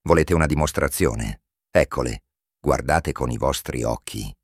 Volete una dimostrazione? Eccole, guardate con i vostri occhi.